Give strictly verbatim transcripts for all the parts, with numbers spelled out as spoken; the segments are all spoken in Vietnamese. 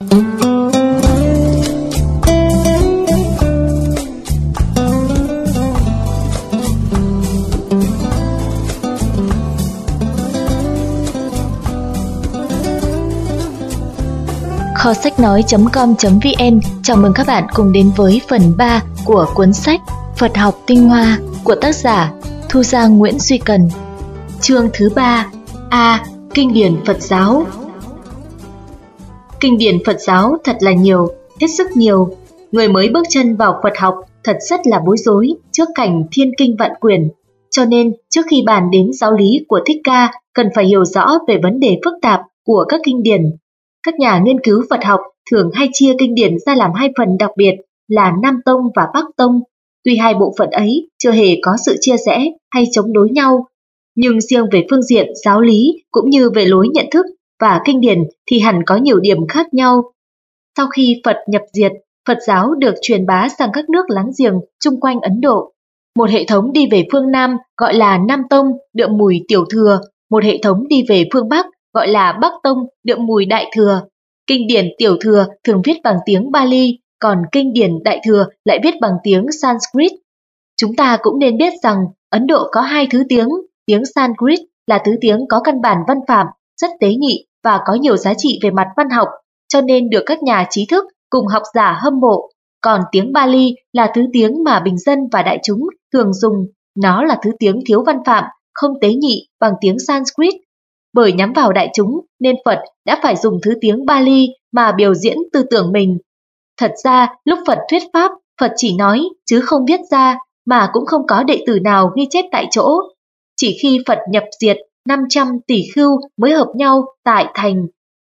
Kho sách nói chấm com chấm vn chào mừng các bạn cùng đến với phần ba của cuốn sách Phật học tinh hoa của tác giả Thu Giang Nguyễn Duy Cần. Chương thứ ba. A. Kinh điển Phật giáo. Kinh điển Phật giáo thật là nhiều, hết sức nhiều. Người mới bước chân vào Phật học thật rất là bối rối trước cảnh thiên kinh vạn quyển. Cho nên trước khi bàn đến giáo lý của Thích Ca, cần phải hiểu rõ về vấn đề phức tạp của các kinh điển. Các nhà nghiên cứu Phật học thường hay chia kinh điển ra làm hai phần đặc biệt là Nam Tông và Bắc Tông. Tuy hai bộ phận ấy chưa hề có sự chia rẽ hay chống đối nhau, nhưng riêng về phương diện giáo lý cũng như về lối nhận thức và kinh điển thì hẳn có nhiều điểm khác nhau. Sau khi Phật nhập diệt, Phật giáo được truyền bá sang các nước láng giềng chung quanh Ấn Độ. Một hệ thống đi về phương Nam gọi là Nam Tông, đượm mùi Tiểu Thừa, một hệ thống đi về phương Bắc gọi là Bắc Tông, đượm mùi Đại Thừa. Kinh điển Tiểu Thừa thường viết bằng tiếng Bali, còn kinh điển Đại Thừa lại viết bằng tiếng Sanskrit. Chúng ta cũng nên biết rằng Ấn Độ có hai thứ tiếng. Tiếng Sanskrit là thứ tiếng có căn bản văn phạm, rất tế nhị và có nhiều giá trị về mặt văn học, cho nên được các nhà trí thức cùng học giả hâm mộ. Còn tiếng Bali là thứ tiếng mà bình dân và đại chúng thường dùng. Nó là thứ tiếng thiếu văn phạm, không tế nhị bằng tiếng Sanskrit. Bởi nhắm vào đại chúng nên Phật đã phải dùng thứ tiếng Bali mà biểu diễn tư tưởng mình. Thật ra lúc Phật thuyết pháp, Phật chỉ nói chứ không viết ra, mà cũng không có đệ tử nào ghi chép tại chỗ. Chỉ khi Phật nhập diệt, năm trăm tỷ khưu mới hợp nhau tại thành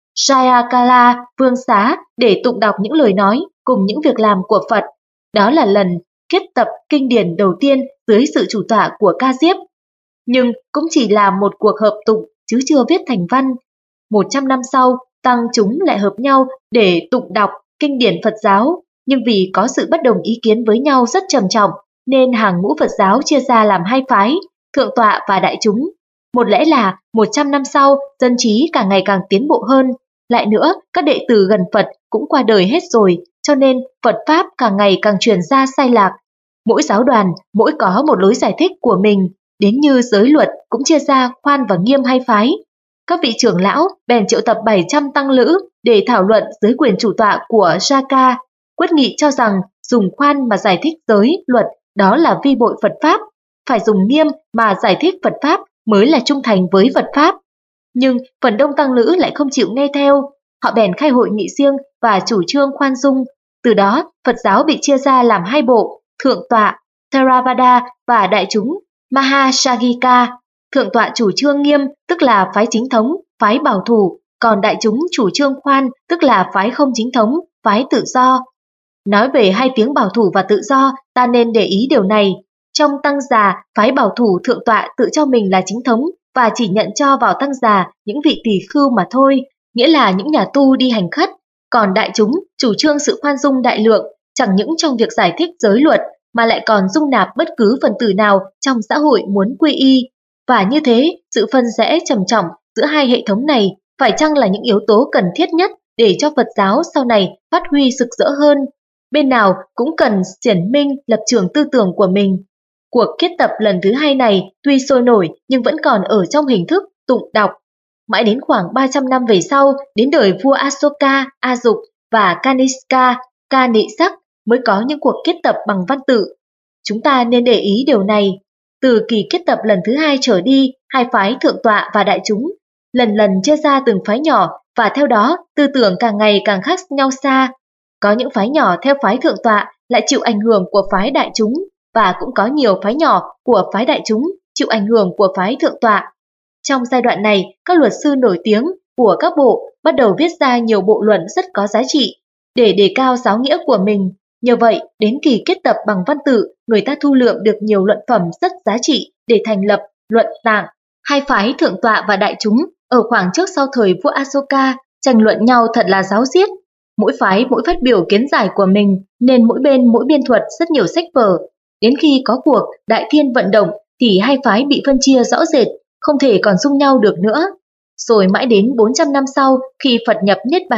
Jayakala Vương Xá để tụng đọc những lời nói cùng những việc làm của Phật. Đó là lần kết tập kinh điển đầu tiên dưới sự chủ tọa của Ca Diếp. Nhưng cũng chỉ là một cuộc hợp tụng chứ chưa viết thành văn. Một trăm năm sau, tăng chúng lại hợp nhau để tụng đọc kinh điển Phật giáo, nhưng vì có sự bất đồng ý kiến với nhau rất trầm trọng, nên hàng ngũ Phật giáo chia ra làm hai phái, thượng tọa và đại chúng. Một lẽ là một trăm năm sau, dân trí càng ngày càng tiến bộ hơn. Lại nữa, các đệ tử gần Phật cũng qua đời hết rồi, cho nên Phật Pháp càng ngày càng truyền ra sai lạc. Mỗi giáo đoàn, mỗi có một lối giải thích của mình. Đến như giới luật cũng chia ra khoan và nghiêm hai phái. Các vị trưởng lão bèn triệu tập bảy trăm tăng lữ để thảo luận dưới quyền chủ tọa của Jaka, quyết nghị cho rằng dùng khoan mà giải thích giới luật đó là vi bội Phật Pháp, phải dùng nghiêm mà giải thích Phật Pháp mới là trung thành với Phật Pháp. Nhưng phần đông tăng lữ lại không chịu nghe theo, họ bèn khai hội nghị riêng và chủ trương khoan dung. Từ đó Phật giáo bị chia ra làm hai bộ, thượng tọa Theravada và đại chúng Mahashagika. Thượng tọa chủ trương nghiêm, tức là phái chính thống, phái bảo thủ, còn đại chúng chủ trương khoan, tức là phái không chính thống, phái tự do. Nói về hai tiếng bảo thủ và tự do, ta nên để ý điều này. Trong tăng già, phái bảo thủ thượng tọa tự cho mình là chính thống và chỉ nhận cho vào tăng già những vị tỳ khưu mà thôi, nghĩa là những nhà tu đi hành khất. Còn đại chúng chủ trương sự khoan dung đại lượng, chẳng những trong việc giải thích giới luật, mà lại còn dung nạp bất cứ phần tử nào trong xã hội muốn quy y. Và như thế, sự phân rẽ trầm trọng giữa hai hệ thống này phải chăng là những yếu tố cần thiết nhất để cho Phật giáo sau này phát huy rực rỡ hơn. Bên nào cũng cần triển minh lập trường tư tưởng của mình. Cuộc kết tập lần thứ hai này tuy sôi nổi nhưng vẫn còn ở trong hình thức tụng đọc. Mãi đến khoảng ba trăm năm về sau, đến đời vua Asoka, A Dục và Kanishka, Ca Nị Sắc mới có những cuộc kết tập bằng văn tự. Chúng ta nên để ý điều này. Từ kỳ kết tập lần thứ hai trở đi, hai phái thượng tọa và đại chúng lần lần chia ra từng phái nhỏ, và theo đó tư tưởng càng ngày càng khác nhau xa. Có những phái nhỏ theo phái thượng tọa lại chịu ảnh hưởng của phái đại chúng, và cũng có nhiều phái nhỏ của phái đại chúng chịu ảnh hưởng của phái thượng tọa. Trong giai đoạn này, các luật sư nổi tiếng của các bộ bắt đầu viết ra nhiều bộ luận rất có giá trị để đề cao giáo nghĩa của mình. Nhờ vậy, đến kỳ kết tập bằng văn tự, người ta thu lượm được nhiều luận phẩm rất giá trị để thành lập luận tạng. Hai phái thượng tọa và đại chúng ở khoảng trước sau thời vua Asoka tranh luận nhau thật là ráo riết. Mỗi phái mỗi phát biểu kiến giải của mình, nên mỗi bên mỗi biên thuật rất nhiều sách vở. Đến khi có cuộc Đại Thiên vận động thì hai phái bị phân chia rõ rệt, không thể còn dung nhau được nữa. Rồi mãi đến bốn trăm năm sau, khi Phật nhập Niết Bàn,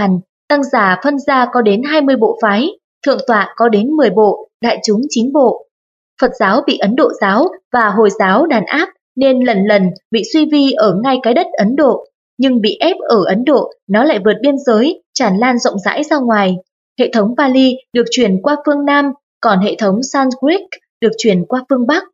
Tăng giả phân ra có đến hai mươi bộ phái, thượng tọa có đến mười bộ, đại chúng chín bộ. Phật giáo bị Ấn Độ giáo và Hồi giáo đàn áp nên lần lần bị suy vi ở ngay cái đất Ấn Độ, nhưng bị ép ở Ấn Độ nó lại vượt biên giới, tràn lan rộng rãi ra ngoài. Hệ thống Pali được truyền qua phương Nam, còn hệ thống Sanskrit được truyền qua phương Bắc.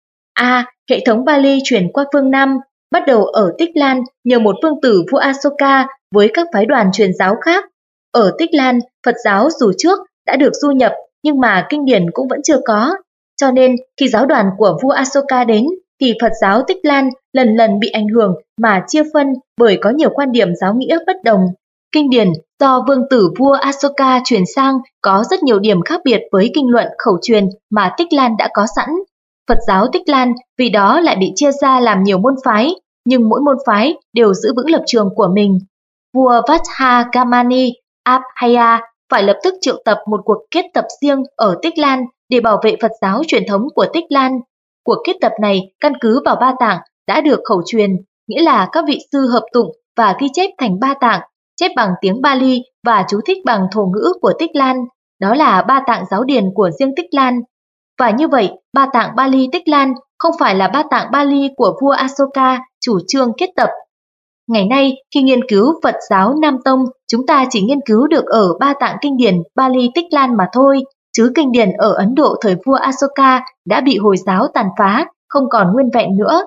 A. Hệ thống Pali truyền qua phương Nam, bắt đầu ở Tích Lan nhờ một vương tử vua Asoka với các phái đoàn truyền giáo khác. Ở Tích Lan, Phật giáo dù trước đã được du nhập nhưng mà kinh điển cũng vẫn chưa có. Cho nên khi giáo đoàn của vua Asoka đến thì Phật giáo Tích Lan lần lần bị ảnh hưởng mà chia phân bởi có nhiều quan điểm giáo nghĩa bất đồng. Kinh điển do vương tử vua Asoka truyền sang có rất nhiều điểm khác biệt với kinh luận khẩu truyền mà Tích Lan đã có sẵn. Phật giáo Tích Lan vì đó lại bị chia ra làm nhiều môn phái, nhưng mỗi môn phái đều giữ vững lập trường của mình. Vua Vajragamani Abhaya phải lập tức triệu tập một cuộc kết tập riêng ở Tích Lan để bảo vệ Phật giáo truyền thống của Tích Lan. Cuộc kết tập này căn cứ vào ba tạng đã được khẩu truyền, nghĩa là các vị sư hợp tụng và ghi chép thành ba tạng, chép bằng tiếng Bali và chú thích bằng thổ ngữ của Tích Lan. Đó là ba tạng giáo điển của riêng Tích Lan. Và như vậy, ba tạng Bali Tích Lan không phải là ba tạng Bali của vua Asoka chủ trương kết tập. Ngày nay, khi nghiên cứu Phật giáo Nam Tông, chúng ta chỉ nghiên cứu được ở ba tạng kinh điển Bali Tích Lan mà thôi, chứ kinh điển ở Ấn Độ thời vua Asoka đã bị Hồi giáo tàn phá, không còn nguyên vẹn nữa.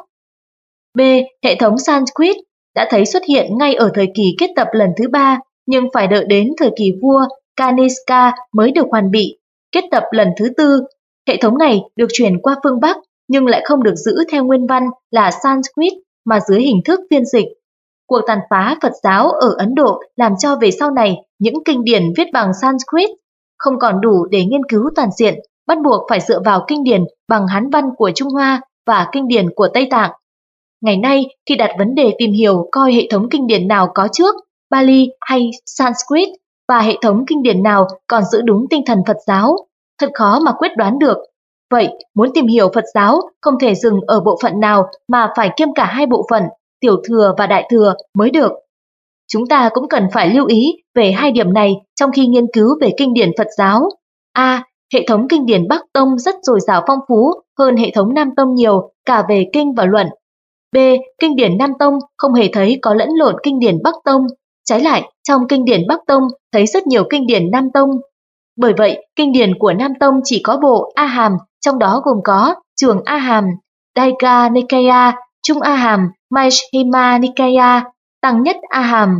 B. Hệ thống Sanskrit đã thấy xuất hiện ngay ở thời kỳ kết tập lần thứ ba, nhưng phải đợi đến thời kỳ vua Kanishka mới được hoàn bị. Kết tập lần thứ tư, hệ thống này được chuyển qua phương Bắc, nhưng lại không được giữ theo nguyên văn là Sanskrit mà dưới hình thức phiên dịch. Cuộc tàn phá Phật giáo ở Ấn Độ làm cho về sau này những kinh điển viết bằng Sanskrit không còn đủ để nghiên cứu toàn diện, bắt buộc phải dựa vào kinh điển bằng Hán văn của Trung Hoa và kinh điển của Tây Tạng. Ngày nay, khi đặt vấn đề tìm hiểu coi hệ thống kinh điển nào có trước, Bali hay Sanskrit, và hệ thống kinh điển nào còn giữ đúng tinh thần Phật giáo, thật khó mà quyết đoán được. Vậy, muốn tìm hiểu Phật giáo không thể dừng ở bộ phận nào mà phải kiêm cả hai bộ phận, tiểu thừa và đại thừa mới được. Chúng ta cũng cần phải lưu ý về hai điểm này trong khi nghiên cứu về kinh điển Phật giáo. A. Hệ thống kinh điển Bắc Tông rất dồi dào phong phú hơn hệ thống Nam Tông nhiều cả về kinh và luận. B. Kinh điển Nam Tông không hề thấy có lẫn lộn kinh điển Bắc Tông. Trái lại, trong kinh điển Bắc Tông thấy rất nhiều kinh điển Nam Tông. Bởi vậy, kinh điển của Nam Tông chỉ có bộ A Hàm, trong đó gồm có Trường A Hàm, Daiga Nikaya, Trung A Hàm, Majjhima Nikaya, Tăng Nhất A Hàm,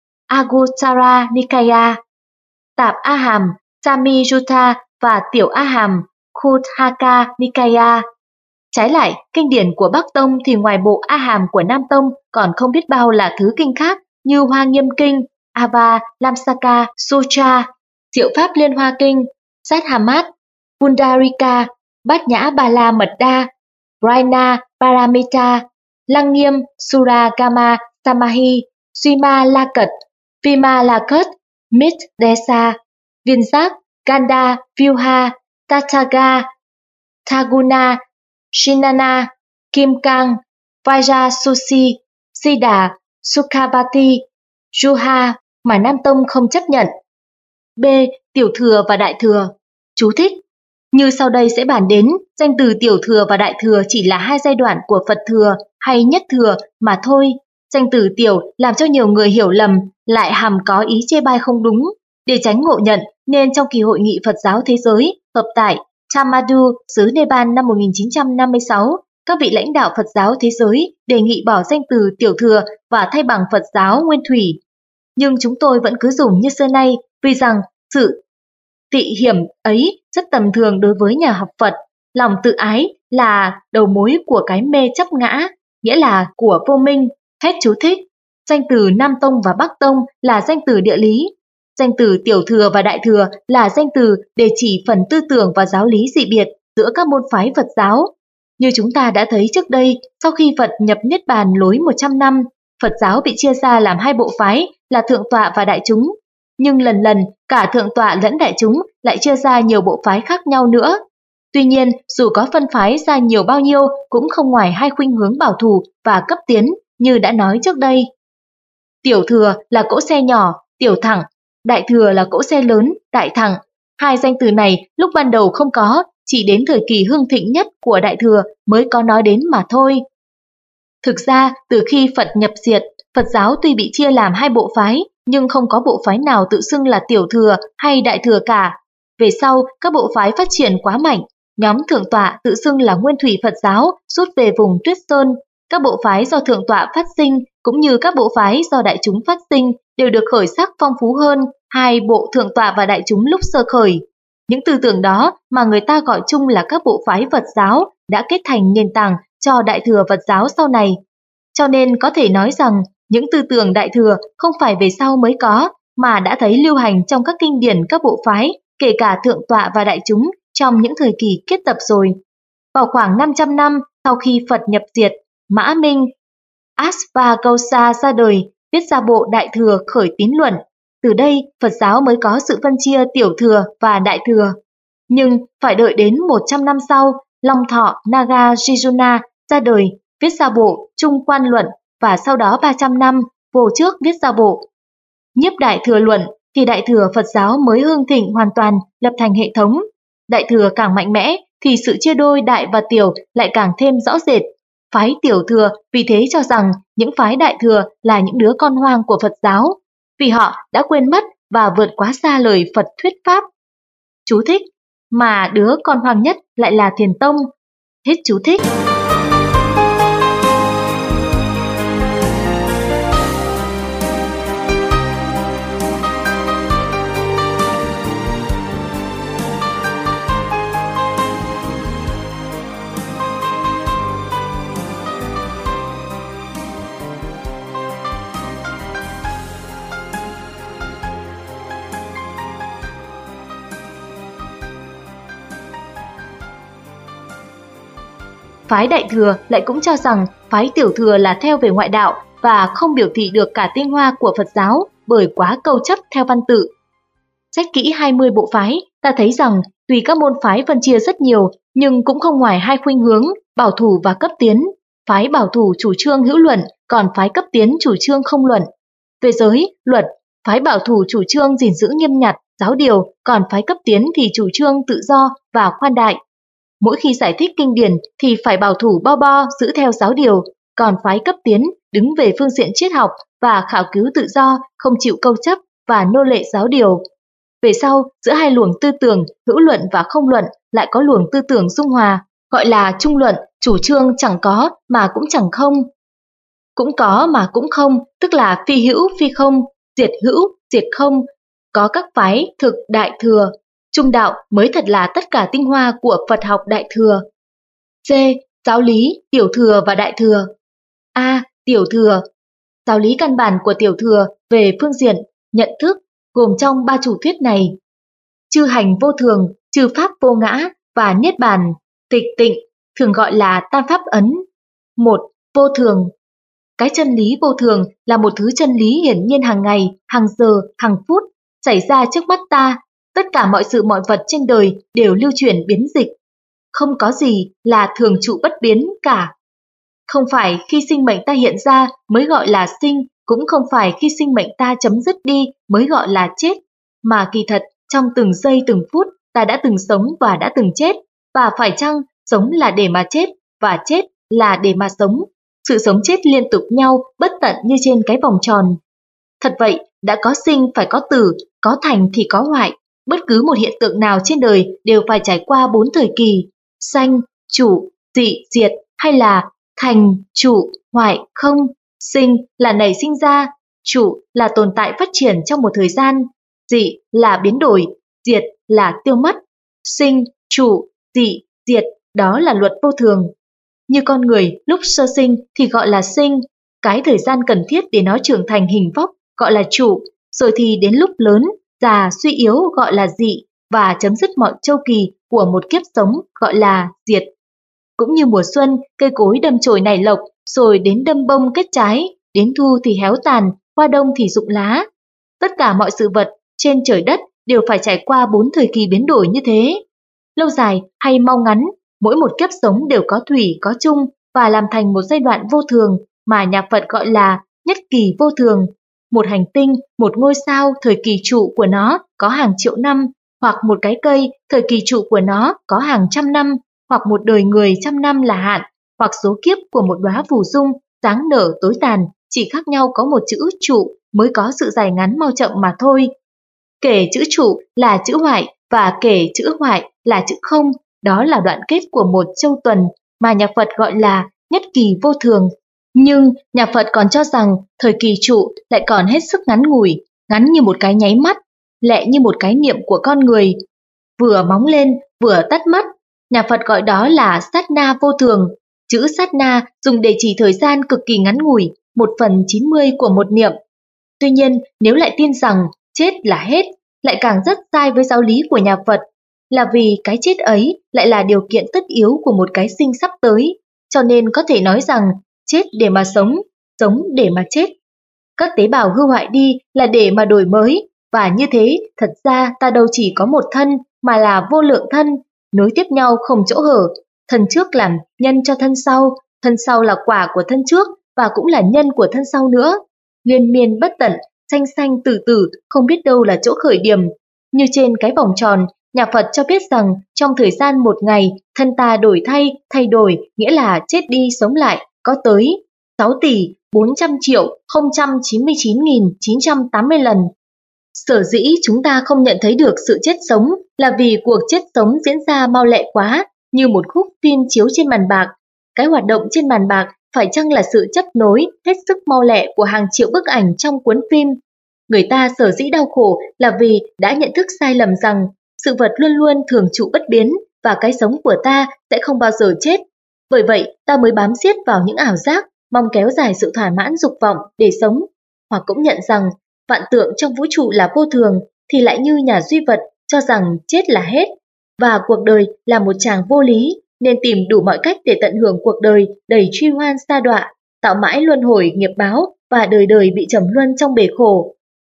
Anguttara Nikaya, Tạp A Hàm, Samyutta và Tiểu A Hàm, Khuddaka Nikaya. Trái lại, kinh điển của Bắc Tông thì ngoài bộ A Hàm của Nam Tông còn không biết bao là thứ kinh khác như Hoa Nghiêm Kinh, Ava, Lamsaka, Sutra, Diệu Pháp Liên Hoa Kinh, Sát-Hamad, Pundarika, Bát Nhã Ba La Mật Đa, Raina Paramita, Lăng Nghiêm, Suragama Samahi, Sima La Cật, Vima La Cất, Mit Desa, Viên Giác, Ganda, Vyuha, Tataga, Thaguna, Shinana, Kim Cang, Vajrasusi, Siddha, Sukhavati, Juha mà Nam Tông không chấp nhận. B. Tiểu thừa và đại thừa. Chú thích: như sau đây sẽ bàn đến, danh từ tiểu thừa và đại thừa chỉ là hai giai đoạn của Phật thừa hay nhất thừa mà thôi. Danh từ tiểu làm cho nhiều người hiểu lầm, lại hàm có ý chê bai không đúng. Để tránh ngộ nhận nên trong kỳ hội nghị Phật giáo thế giới hợp tại Tamil Nadu, xứ Nepal năm một nghìn chín trăm năm mươi sáu, các vị lãnh đạo Phật giáo thế giới đề nghị bỏ danh từ tiểu thừa và thay bằng Phật giáo nguyên thủy. Nhưng chúng tôi vẫn cứ dùng như xưa nay vì rằng sự tị hiểm ấy rất tầm thường đối với nhà học Phật. Lòng tự ái là đầu mối của cái mê chấp ngã, nghĩa là của vô minh. Hết chú thích. Danh từ Nam Tông và Bắc Tông là danh từ địa lý. Danh từ tiểu thừa và đại thừa là danh từ để chỉ phần tư tưởng và giáo lý dị biệt giữa các môn phái Phật giáo. Như chúng ta đã thấy trước đây, sau khi Phật nhập Niết Bàn lối một trăm năm, Phật giáo bị chia ra làm hai bộ phái là thượng tọa và đại chúng. Nhưng lần lần, cả thượng tọa lẫn đại chúng lại chia ra nhiều bộ phái khác nhau nữa. Tuy nhiên, dù có phân phái ra nhiều bao nhiêu cũng không ngoài hai khuynh hướng bảo thủ và cấp tiến như đã nói trước đây. Tiểu thừa là cỗ xe nhỏ, tiểu thẳng, Đại thừa là cỗ xe lớn, đại thẳng. Hai danh từ này lúc ban đầu không có, chỉ đến thời kỳ hưng thịnh nhất của Đại thừa mới có nói đến mà thôi. Thực ra, từ khi Phật nhập diệt, Phật giáo tuy bị chia làm hai bộ phái, nhưng không có bộ phái nào tự xưng là tiểu thừa hay đại thừa cả. Về sau, các bộ phái phát triển quá mạnh, nhóm thượng tọa tự xưng là Nguyên Thủy Phật giáo rút về vùng Tuyết Sơn. Các bộ phái do thượng tọa phát sinh cũng như các bộ phái do đại chúng phát sinh đều được khởi sắc phong phú hơn hai bộ thượng tọa và đại chúng lúc sơ khởi. Những tư tưởng đó mà người ta gọi chung là các bộ phái Phật giáo đã kết thành nền tảng cho Đại thừa Phật giáo sau này. Cho nên có thể nói rằng những tư tưởng Đại thừa không phải về sau mới có, mà đã thấy lưu hành trong các kinh điển các bộ phái, kể cả thượng tọa và đại chúng trong những thời kỳ kết tập rồi. Vào khoảng năm trăm năm sau khi Phật nhập diệt, Mã Minh Asvaghosha ra đời, viết ra bộ Đại thừa khởi tín luận. Từ đây, Phật giáo mới có sự phân chia tiểu thừa và đại thừa. Nhưng phải đợi đến một trăm năm sau, Long Thọ Nagarjuna ra đời, viết ra bộ Trung Quan Luận, và sau đó ba trăm năm, Vô Trước viết ra bộ Nhiếp Đại Thừa Luận, thì Đại thừa Phật giáo mới hưng thịnh hoàn toàn, lập thành hệ thống. Đại thừa càng mạnh mẽ, thì sự chia đôi đại và tiểu lại càng thêm rõ rệt. Phái tiểu thừa vì thế cho rằng những phái đại thừa là những đứa con hoang của Phật giáo, vì họ đã quên mất và vượt quá xa lời Phật thuyết pháp. Chú thích: mà đứa con hoang nhất lại là Thiền Tông. Hết chú thích. Phái đại thừa lại cũng cho rằng phái tiểu thừa là theo về ngoại đạo và không biểu thị được cả tinh hoa của Phật giáo bởi quá câu chấp theo văn tự. Xét kỹ hai mươi bộ phái, ta thấy rằng tuy các môn phái phân chia rất nhiều, nhưng cũng không ngoài hai khuynh hướng, bảo thủ và cấp tiến. Phái bảo thủ chủ trương hữu luận, còn phái cấp tiến chủ trương không luận. Về giới, luật, phái bảo thủ chủ trương gìn giữ nghiêm nhặt, giáo điều, còn phái cấp tiến thì chủ trương tự do và khoan đại. Mỗi khi giải thích kinh điển thì phải bảo thủ bo bo giữ theo giáo điều, còn phái cấp tiến đứng về phương diện triết học và khảo cứu tự do, không chịu câu chấp và nô lệ giáo điều. Về sau, giữa hai luồng tư tưởng hữu luận và không luận lại có luồng tư tưởng dung hòa, gọi là trung luận, chủ trương chẳng có mà cũng chẳng không. Cũng có mà cũng không, tức là phi hữu phi không, diệt hữu diệt không. Có các phái thực đại thừa, trung đạo mới thật là tất cả tinh hoa của Phật học đại thừa. C. Giáo lý, tiểu thừa và đại thừa. A. Tiểu thừa. Giáo lý căn bản của tiểu thừa về phương diện nhận thức gồm trong ba chủ thuyết này: chư hành vô thường, chư pháp vô ngã và niết bàn, tịch tịnh, thường gọi là tam pháp ấn. Một. Vô thường. Cái chân lý vô thường là một thứ chân lý hiển nhiên hàng ngày, hàng giờ, hàng phút, xảy ra trước mắt ta. Tất cả mọi sự mọi vật trên đời đều lưu chuyển biến dịch. Không có gì là thường trụ bất biến cả. Không phải khi sinh mệnh ta hiện ra mới gọi là sinh, cũng không phải khi sinh mệnh ta chấm dứt đi mới gọi là chết, mà kỳ thật trong từng giây từng phút ta đã từng sống và đã từng chết, và phải chăng sống là để mà chết và chết là để mà sống. Sự sống chết liên tục nhau bất tận như trên cái vòng tròn. Thật vậy, đã có sinh phải có tử, có thành thì có hoại. Bất cứ một hiện tượng nào trên đời đều phải trải qua bốn thời kỳ: sanh, chủ, dị, diệt, hay là thành, chủ, hoại, không. Sinh là nảy sinh ra, chủ là tồn tại phát triển trong một thời gian, dị là biến đổi, diệt là tiêu mất. Sinh, chủ, dị, diệt, đó là luật vô thường. Như con người lúc sơ sinh thì gọi là sinh, cái thời gian cần thiết để nó trưởng thành hình vóc gọi là chủ, rồi thì đến lúc lớn, già, suy yếu gọi là dị, và chấm dứt mọi châu kỳ của một kiếp sống gọi là diệt. Cũng như mùa xuân, cây cối đâm chồi nảy lộc, rồi đến đâm bông kết trái, đến thu thì héo tàn, qua đông thì rụng lá. Tất cả mọi sự vật trên trời đất đều phải trải qua bốn thời kỳ biến đổi như thế. Lâu dài hay mau ngắn, mỗi một kiếp sống đều có thủy có chung và làm thành một giai đoạn vô thường mà nhà Phật gọi là nhất kỳ vô thường. một hành tinh, một ngôi sao thời kỳ trụ của nó có hàng triệu năm, hoặc một cái cây thời kỳ trụ của nó có hàng trăm năm, hoặc một đời người trăm năm là hạn, hoặc số kiếp của một đóa phù dung sáng nở tối tàn, chỉ khác nhau có một chữ trụ mới có sự dài ngắn mau chậm mà thôi. Kể chữ trụ là chữ hoại và kể chữ hoại là chữ không, đó là đoạn kết của một châu tuần mà nhà Phật gọi là nhất kỳ vô thường. Nhưng nhà Phật còn cho rằng thời kỳ trụ lại còn hết sức ngắn ngủi, ngắn như một cái nháy mắt, lẹ như một cái niệm của con người, vừa móng lên vừa tắt mắt. Nhà Phật gọi đó là sát na vô thường. Chữ sát na dùng để chỉ thời gian cực kỳ ngắn ngủi, một phần chín mươi của một niệm. Tuy nhiên, nếu lại tin rằng chết là hết, lại càng rất sai với giáo lý của nhà Phật, là vì cái chết ấy lại là điều kiện tất yếu của một cái sinh sắp tới, cho nên có thể nói rằng chết để mà sống, sống để mà chết. Các tế bào hư hoại đi là để mà đổi mới, và như thế thật ra ta đâu chỉ có một thân mà là vô lượng thân, nối tiếp nhau không chỗ hở. Thân trước làm nhân cho thân sau, thân sau là quả của thân trước và cũng là nhân của thân sau nữa. Liên miên bất tận, sanh sanh tử tử, không biết đâu là chỗ khởi điểm. Như trên cái vòng tròn, nhà Phật cho biết rằng trong thời gian một ngày, thân ta đổi thay, thay đổi, nghĩa là chết đi sống lại, có tới sáu tỷ bốn trăm triệu không trăm chín mươi chín nghìn chín trăm tám mươi lần. Sở dĩ chúng ta không nhận thấy được sự chết sống là vì cuộc chết sống diễn ra mau lẹ quá, như một khúc phim chiếu trên màn bạc. Cái hoạt động trên màn bạc phải chăng là sự chấp nối hết sức mau lẹ của hàng triệu bức ảnh trong cuốn phim. Người ta sở dĩ đau khổ là vì đã nhận thức sai lầm rằng sự vật luôn luôn thường trụ bất biến và cái sống của ta sẽ không bao giờ chết. Bởi vậy ta mới bám siết vào những ảo giác, mong kéo dài sự thỏa mãn dục vọng để sống. Hoặc cũng nhận rằng vạn tượng trong vũ trụ là vô thường, thì lại như nhà duy vật cho rằng chết là hết, và cuộc đời là một tràng vô lý, nên tìm đủ mọi cách để tận hưởng cuộc đời đầy truy hoan sa đọa, tạo mãi luân hồi nghiệp báo và đời đời bị trầm luân trong bể khổ.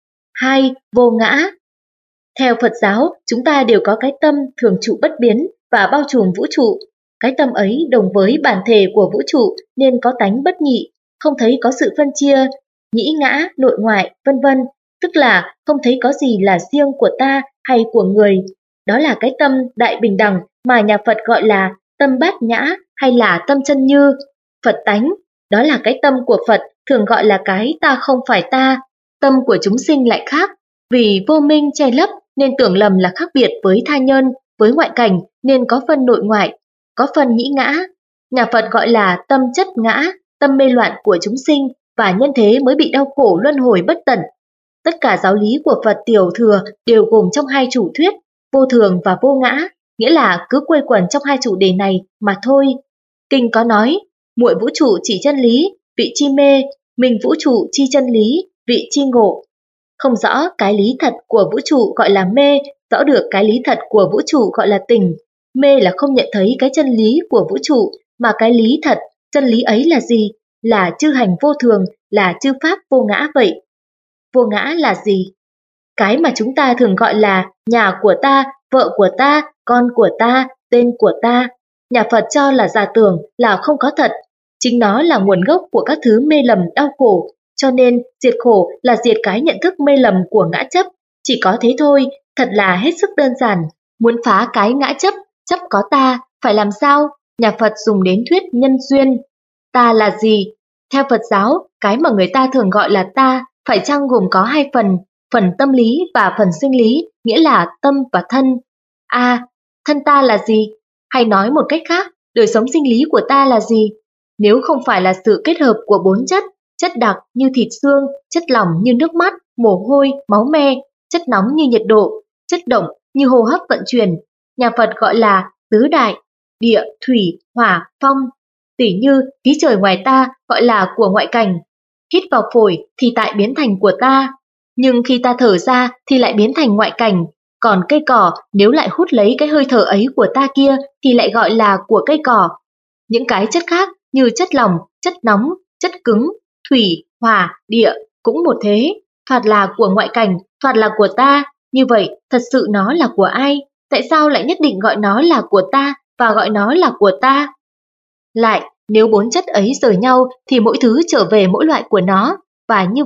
Hai. Vô ngã. Theo Phật giáo, chúng ta đều có cái tâm thường trụ bất biến và bao trùm vũ trụ. Cái tâm ấy đồng với bản thể của vũ trụ nên có tánh bất nhị, không thấy có sự phân chia, nhĩ ngã, nội ngoại, vân vân, tức là không thấy có gì là riêng của ta hay của người. Đó là cái tâm đại bình đẳng mà nhà Phật gọi là tâm bát nhã hay là tâm chân như. Phật tánh, đó là cái tâm của Phật thường gọi là cái ta không phải ta. Tâm của chúng sinh lại khác, vì vô minh che lấp nên tưởng lầm là khác biệt với tha nhân, với ngoại cảnh nên có phân nội ngoại, có phân nhĩ ngã. Nhà Phật gọi là tâm chất ngã, tâm mê loạn của chúng sinh, và nhân thế mới bị đau khổ luân hồi bất tận. Tất cả giáo lý của Phật tiểu thừa đều gồm trong hai chủ thuyết, vô thường và vô ngã, nghĩa là cứ quây quần trong hai chủ đề này mà thôi. Kinh có nói, muội vũ trụ chỉ chân lý, vị chi mê, mình vũ trụ chi chân lý, vị chi ngộ. Không rõ cái lý thật của vũ trụ gọi là mê, rõ được cái lý thật của vũ trụ gọi là tình. Mê là không nhận thấy cái chân lý của vũ trụ, mà cái lý thật, chân lý ấy là gì? Là chư hành vô thường, là chư pháp vô ngã vậy. Vô ngã là gì? Cái mà chúng ta thường gọi là nhà của ta, vợ của ta, con của ta, tên của ta. Nhà Phật cho là giả tưởng, là không có thật. Chính nó là nguồn gốc của các thứ mê lầm đau khổ. Cho nên diệt khổ là diệt cái nhận thức mê lầm của ngã chấp. Chỉ có thế thôi, thật là hết sức đơn giản. Muốn phá cái ngã chấp, chấp có ta, phải làm sao? Nhà Phật dùng đến thuyết nhân duyên. Ta là gì? Theo Phật giáo, cái mà người ta thường gọi là ta phải chăng gồm có hai phần, phần tâm lý và phần sinh lý, nghĩa là tâm và thân. A. À, thân ta là gì? Hay nói một cách khác, đời sống sinh lý của ta là gì? Nếu không phải là sự kết hợp của bốn chất, chất đặc như thịt xương, chất lỏng như nước mắt, mồ hôi, máu me, chất nóng như nhiệt độ, chất động như hô hấp vận chuyển, nhà Phật gọi là tứ đại, địa, thủy, hỏa, phong. Tỉ như khí trời ngoài ta gọi là của ngoại cảnh, hít vào phổi thì tại biến thành của ta, nhưng khi ta thở ra thì lại biến thành ngoại cảnh. Còn cây cỏ nếu lại hút lấy cái hơi thở ấy của ta kia thì lại gọi là của cây cỏ. Những cái chất khác như chất lỏng, chất nóng, chất cứng, thủy, hỏa, địa cũng một thế, thoạt là của ngoại cảnh, thoạt là của ta. Như vậy thật sự nó là của ai? Tại sao lại nhất định gọi nó là của ta và gọi nó là của ta? Lại, nếu bốn chất ấy rời nhau thì mỗi thứ trở về mỗi loại của nó, và như vậy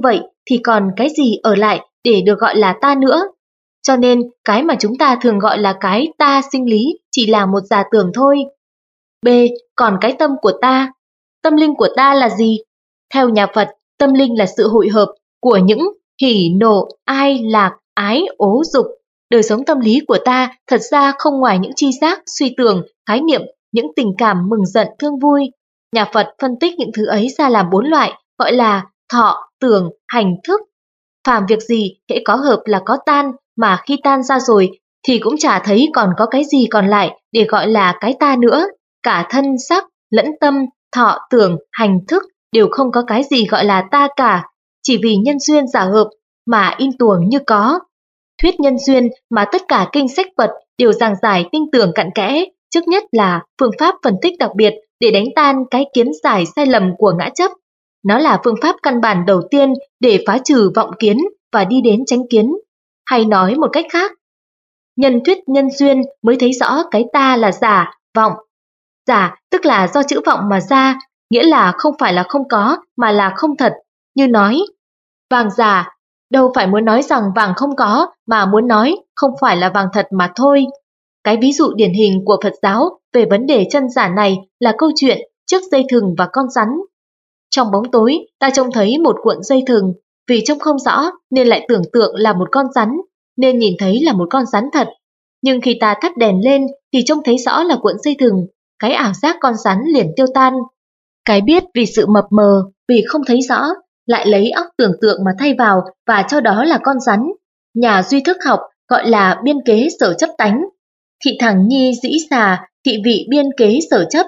thì còn cái gì ở lại để được gọi là ta nữa. Cho nên cái mà chúng ta thường gọi là cái ta sinh lý chỉ là một giả tưởng thôi. B. Còn cái tâm của ta. Tâm linh của ta là gì? Theo nhà Phật, tâm linh là sự hội hợp của những hỉ nộ, ai, lạc, ái, ố, dục. Đời sống tâm lý của ta thật ra không ngoài những tri giác, suy tưởng, khái niệm, những tình cảm mừng giận, thương vui. Nhà Phật phân tích những thứ ấy ra làm bốn loại, gọi là thọ, tưởng, hành, thức. Phàm việc gì, hễ có hợp là có tan, mà khi tan ra rồi thì cũng chả thấy còn có cái gì còn lại để gọi là cái ta nữa. Cả thân sắc, lẫn tâm, thọ, tưởng, hành, thức đều không có cái gì gọi là ta cả, chỉ vì nhân duyên giả hợp mà in tuồng như có. Thuyết nhân duyên mà tất cả kinh sách Phật đều giảng giải tinh tường cặn kẽ, trước nhất là phương pháp phân tích đặc biệt để đánh tan cái kiến giải sai lầm của ngã chấp. Nó là phương pháp căn bản đầu tiên để phá trừ vọng kiến và đi đến chánh kiến. Hay nói một cách khác, nhân thuyết nhân duyên mới thấy rõ cái ta là giả, vọng. Giả tức là do chữ vọng mà ra, nghĩa là không phải là không có mà là không thật. Như nói, vàng giả, đâu phải muốn nói rằng vàng không có mà muốn nói không phải là vàng thật mà thôi. Cái ví dụ điển hình của Phật giáo về vấn đề chân giả này là câu chuyện chiếc dây thừng và con rắn. Trong bóng tối, ta trông thấy một cuộn dây thừng, vì trông không rõ nên lại tưởng tượng là một con rắn, nên nhìn thấy là một con rắn thật. Nhưng khi ta thắp đèn lên thì trông thấy rõ là cuộn dây thừng, cái ảo giác con rắn liền tiêu tan. Cái biết vì sự mập mờ, vì không thấy rõ, lại lấy óc tưởng tượng mà thay vào và cho đó là con rắn. Nhà duy thức học gọi là biên kế sở chấp tánh. Thị thằng nhi dĩ xà, thị vị biên kế sở chấp.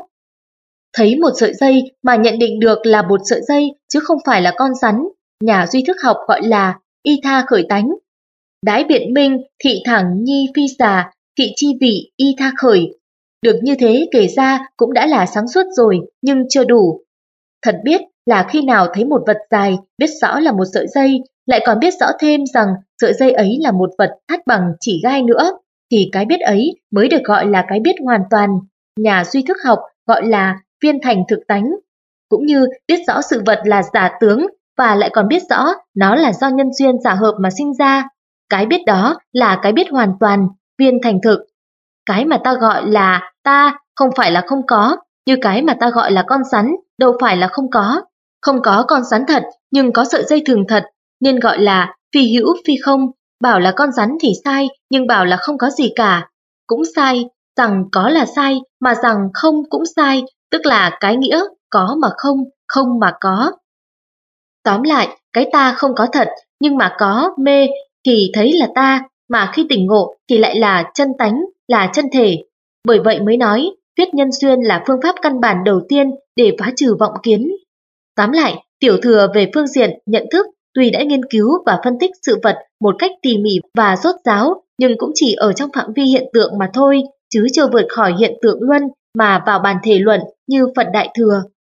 Thấy một sợi dây mà nhận định được là một sợi dây chứ không phải là con rắn, nhà duy thức học gọi là y tha khởi tánh. Đãi biện minh, thị thẳng nhi phi xà, thị chi vị y tha khởi. Được như thế kể ra cũng đã là sáng suốt rồi, nhưng chưa đủ. Thật biết là khi nào thấy một vật dài, biết rõ là một sợi dây, lại còn biết rõ thêm rằng sợi dây ấy là một vật thắt bằng chỉ gai nữa, thì cái biết ấy mới được gọi là cái biết hoàn toàn. Nhà duy thức học gọi là viên thành thực tánh. Cũng như biết rõ sự vật là giả tướng và lại còn biết rõ nó là do nhân duyên giả hợp mà sinh ra. Cái biết đó là cái biết hoàn toàn, viên thành thực. Cái mà ta gọi là ta không phải là không có, như cái mà ta gọi là con rắn đâu phải là không có. Không có con rắn thật nhưng có sợi dây thừng thật, nên gọi là phi hữu phi không. Bảo là con rắn thì sai, nhưng bảo là không có gì cả cũng sai. Rằng có là sai, mà rằng không cũng sai, tức là cái nghĩa có mà không, không mà có. Tóm lại, cái ta không có thật, nhưng mà có, mê thì thấy là ta, mà khi tỉnh ngộ thì lại là chân tánh, là chân thể. Bởi vậy mới nói, thuyết nhân duyên là phương pháp căn bản đầu tiên để phá trừ vọng kiến. Tóm lại, tiểu thừa về phương diện nhận thức tuy đã nghiên cứu và phân tích sự vật một cách tỉ mỉ và rốt ráo, nhưng cũng chỉ ở trong phạm vi hiện tượng mà thôi, chứ chưa vượt khỏi hiện tượng luân mà vào bản thể luận như Phật Đại Thừa.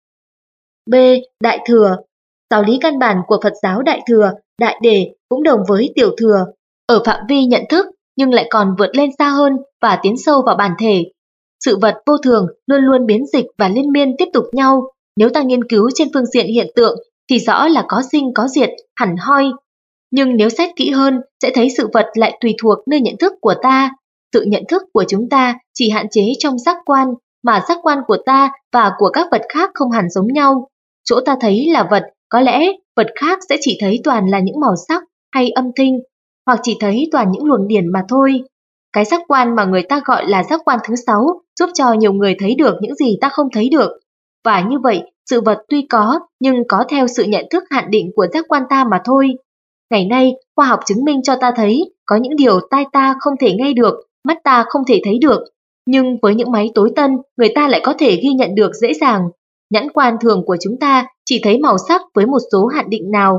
B. Đại Thừa. Giáo lý căn bản của Phật giáo Đại Thừa, Đại Đề cũng đồng với Tiểu Thừa, ở phạm vi nhận thức nhưng lại còn vượt lên xa hơn và tiến sâu vào bản thể. Sự vật vô thường luôn luôn biến dịch và liên miên tiếp tục nhau. Nếu ta nghiên cứu trên phương diện hiện tượng thì rõ là có sinh có diệt, hẳn hoi. Nhưng nếu xét kỹ hơn sẽ thấy sự vật lại tùy thuộc nơi nhận thức của ta. Sự nhận thức của chúng ta chỉ hạn chế trong giác quan, mà giác quan của ta và của các vật khác không hẳn giống nhau. Chỗ ta thấy là vật, có lẽ vật khác sẽ chỉ thấy toàn là những màu sắc hay âm thanh, hoặc chỉ thấy toàn những luồng điển mà thôi. Cái giác quan mà người ta gọi là giác quan thứ sáu giúp cho nhiều người thấy được những gì ta không thấy được. Và như vậy, sự vật tuy có, nhưng có theo sự nhận thức hạn định của giác quan ta mà thôi. Ngày nay, khoa học chứng minh cho ta thấy có những điều tai ta không thể nghe được, mắt ta không thể thấy được. Nhưng với những máy tối tân, người ta lại có thể ghi nhận được dễ dàng. Nhãn quan thường của chúng ta chỉ thấy màu sắc với một số hạn định nào.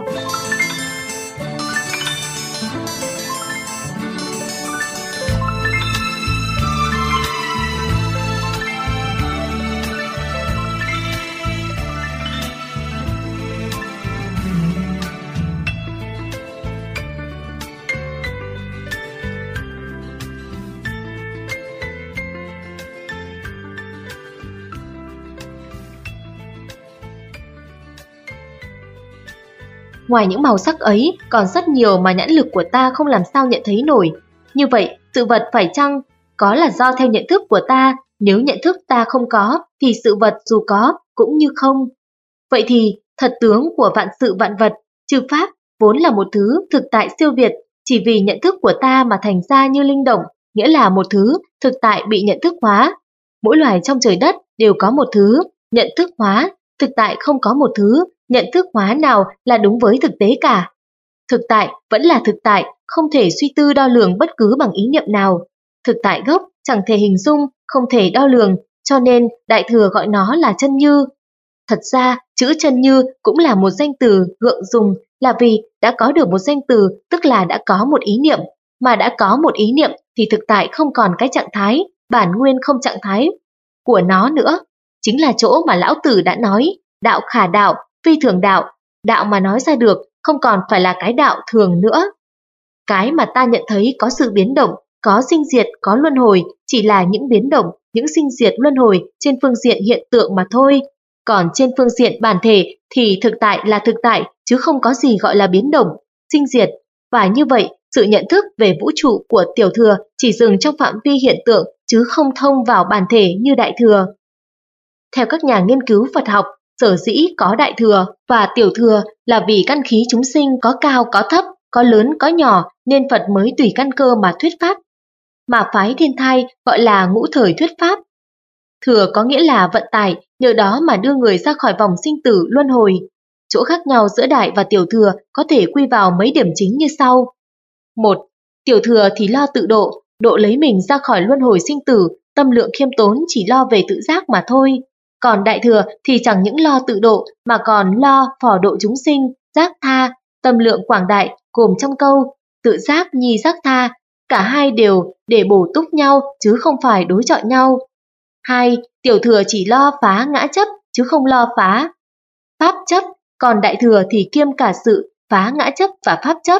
ngoài những màu sắc ấy còn rất nhiều mà nhãn lực của ta không làm sao nhận thấy nổi. Như vậy, sự vật phải chăng có là do theo nhận thức của ta, nếu nhận thức ta không có thì sự vật dù có cũng như không. Vậy thì thật tướng của vạn sự vạn vật, chư pháp vốn là một thứ thực tại siêu việt, chỉ vì nhận thức của ta mà thành ra như linh động, nghĩa là một thứ thực tại bị nhận thức hóa. Mỗi loài trong trời đất đều có một thứ nhận thức hóa, thực tại không có một thứ nhận thức hóa nào là đúng với thực tế cả. Thực tại vẫn là thực tại, không thể suy tư đo lường bất cứ bằng ý niệm nào. Thực tại gốc chẳng thể hình dung, không thể đo lường, cho nên Đại Thừa gọi nó là chân như. Thật ra, chữ chân như cũng là một danh từ gượng dùng, là vì đã có được một danh từ tức là đã có một ý niệm, mà đã có một ý niệm thì thực tại không còn cái trạng thái, bản nguyên không trạng thái của nó nữa. Chính là chỗ mà Lão Tử đã nói, đạo khả đạo, phi thường đạo, đạo mà nói ra được không còn phải là cái đạo thường nữa. Cái mà ta nhận thấy có sự biến động, có sinh diệt, có luân hồi, chỉ là những biến động, những sinh diệt luân hồi trên phương diện hiện tượng mà thôi. Còn trên phương diện bản thể thì thực tại là thực tại, chứ không có gì gọi là biến động, sinh diệt. Và như vậy, sự nhận thức về vũ trụ của Tiểu Thừa chỉ dừng trong phạm vi hiện tượng, chứ không thông vào bản thể như Đại Thừa. Theo các nhà nghiên cứu Phật học, sở dĩ có Đại Thừa và Tiểu Thừa là vì căn khí chúng sinh có cao có thấp, có lớn có nhỏ, nên Phật mới tùy căn cơ mà thuyết pháp. Mà phái Thiên Thai gọi là ngũ thời thuyết pháp. Thừa có nghĩa là vận tải, nhờ đó mà đưa người ra khỏi vòng sinh tử luân hồi. Chỗ khác nhau giữa Đại và Tiểu Thừa có thể quy vào mấy điểm chính như sau. Một. Tiểu Thừa thì lo tự độ, độ lấy mình ra khỏi luân hồi sinh tử, tâm lượng khiêm tốn chỉ lo về tự giác mà thôi. Còn Đại Thừa thì chẳng những lo tự độ mà còn lo phò độ chúng sinh, giác tha, tâm lượng quảng đại, gồm trong câu tự giác nhi giác tha, cả hai đều để bổ túc nhau chứ không phải đối chọi nhau. Hai. Tiểu Thừa chỉ lo phá ngã chấp chứ không lo phá pháp chấp, còn Đại Thừa thì kiêm cả sự phá ngã chấp và pháp chấp.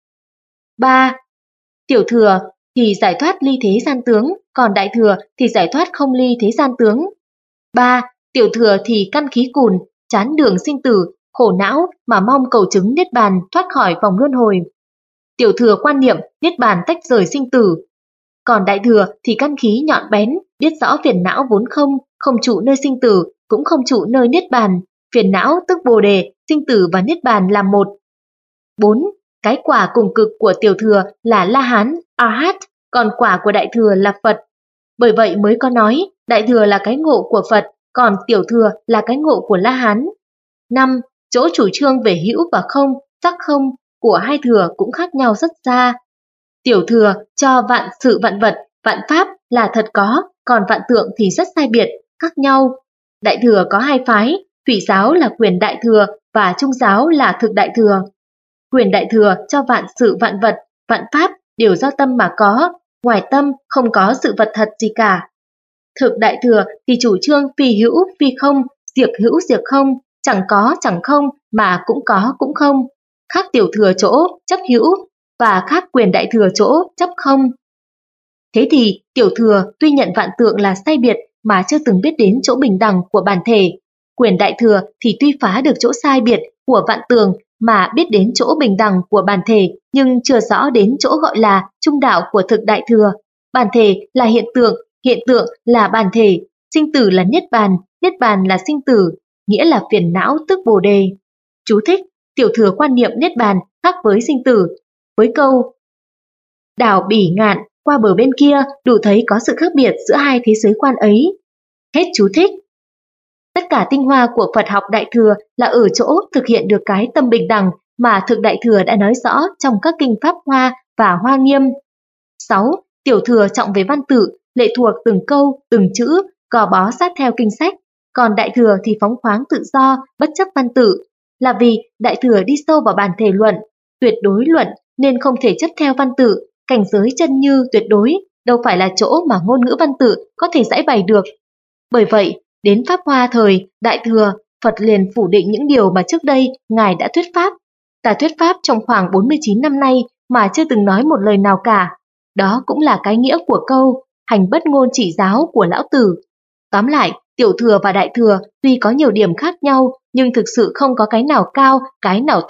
Ba. Tiểu Thừa thì giải thoát ly thế gian tướng, còn Đại Thừa thì giải thoát không ly thế gian tướng. Ba. Tiểu Thừa thì căn khí cùn, chán đường sinh tử, khổ não mà mong cầu chứng niết bàn thoát khỏi vòng luân hồi. Tiểu Thừa quan niệm niết bàn tách rời sinh tử, còn Đại Thừa thì căn khí nhọn bén, biết rõ phiền não vốn không, không trụ nơi sinh tử, cũng không trụ nơi niết bàn. Phiền não tức Bồ Đề, sinh tử và niết bàn là một. Bốn. Cái quả cùng cực của Tiểu Thừa là La Hán, Arhat, còn quả của Đại Thừa là Phật. Bởi vậy mới có nói, Đại Thừa là cái ngộ của Phật, còn Tiểu Thừa là cái ngộ của La Hán. Năm. Chỗ chủ trương về hữu và không, sắc không của hai thừa cũng khác nhau rất xa. Tiểu Thừa cho vạn sự vạn vật, vạn pháp là thật có, còn vạn tượng thì rất sai biệt, khác nhau. Đại Thừa có hai phái, Thủy giáo là quyền Đại Thừa và Trung giáo là thực Đại Thừa. Quyền Đại Thừa cho vạn sự vạn vật, vạn pháp đều do tâm mà có, ngoài tâm không có sự vật thật gì cả. Thực Đại Thừa thì chủ trương phi hữu phi không, diệt hữu diệt không, chẳng có chẳng không mà cũng có cũng không. Khác Tiểu Thừa chỗ chấp hữu và khác quyền Đại Thừa chỗ chấp không. Thế thì Tiểu Thừa tuy nhận vạn tượng là sai biệt mà chưa từng biết đến chỗ bình đẳng của bản thể. Quyền Đại Thừa thì tuy phá được chỗ sai biệt của vạn tượng mà biết đến chỗ bình đẳng của bản thể, nhưng chưa rõ đến chỗ gọi là trung đạo của thực Đại Thừa. Bản thể là hiện tượng, hiện tượng là bản thể, sinh tử là niết bàn, niết bàn là sinh tử, nghĩa là phiền não tức Bồ Đề. Chú thích: Tiểu Thừa quan niệm niết bàn khác với sinh tử. Với câu đảo bỉ ngạn qua bờ bên kia, đủ thấy có sự khác biệt giữa hai thế giới quan ấy. Hết chú thích. Tất cả tinh hoa của Phật học Đại Thừa là ở chỗ thực hiện được cái tâm bình đẳng mà thực Đại Thừa đã nói rõ trong các kinh Pháp Hoa và Hoa Nghiêm. sáu. Tiểu Thừa trọng về văn tự, lệ thuộc từng câu, từng chữ, gò bó sát theo kinh sách, còn Đại Thừa thì phóng khoáng tự do, bất chấp văn tự. Là vì Đại Thừa đi sâu vào bản thể luận, tuyệt đối luận nên không thể chấp theo văn tự, cảnh giới chân như tuyệt đối, đâu phải là chỗ mà ngôn ngữ văn tự có thể giải bày được. Bởi vậy, đến Pháp Hoa thời Đại Thừa, Phật liền phủ định những điều mà trước đây Ngài đã thuyết pháp. Ta thuyết pháp trong khoảng bốn mươi chín năm nay mà chưa từng nói một lời nào cả. Đó cũng là cái nghĩa của câu hành bất ngôn chỉ giáo của Lão Tử. Tóm lại, Tiểu Thừa và Đại Thừa tuy có nhiều điểm khác nhau, nhưng thực sự không có cái nào cao, cái nào thấp,